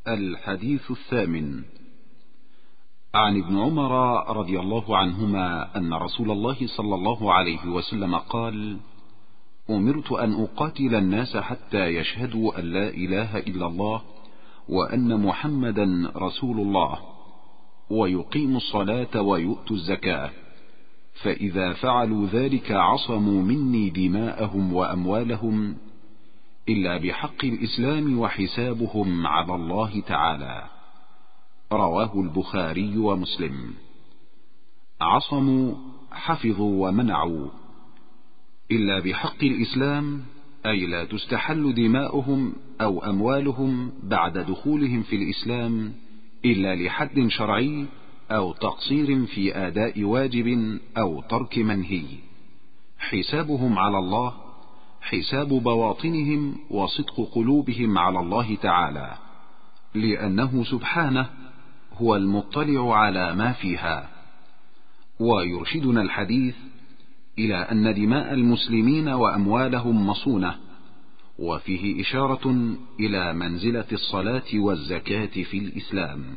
الحديث الثامن. عن ابن عمر رضي الله عنهما أن رسول الله صلى الله عليه وسلم قال: أمرت أن أقاتل الناس حتى يشهدوا أن لا إله إلا الله وأن محمدا رسول الله ويقيموا الصلاة ويؤتوا الزكاة، فإذا فعلوا ذلك عصموا مني دماءهم وأموالهم إلا بحق الإسلام وحسابهم على الله تعالى. رواه البخاري ومسلم. عصموا حفظوا ومنعوا، إلا بحق الإسلام أي لا تستحل دماؤهم أو أموالهم بعد دخولهم في الإسلام إلا لحد شرعي أو تقصير في أداء واجب أو ترك منهي. حسابهم على الله حساب بواطنهم وصدق قلوبهم على الله تعالى، لأنه سبحانه هو المطلع على ما فيها. ويرشدنا الحديث إلى أن دماء المسلمين وأموالهم مصونة، وفيه إشارة إلى منزلة الصلاة والزكاة في الإسلام.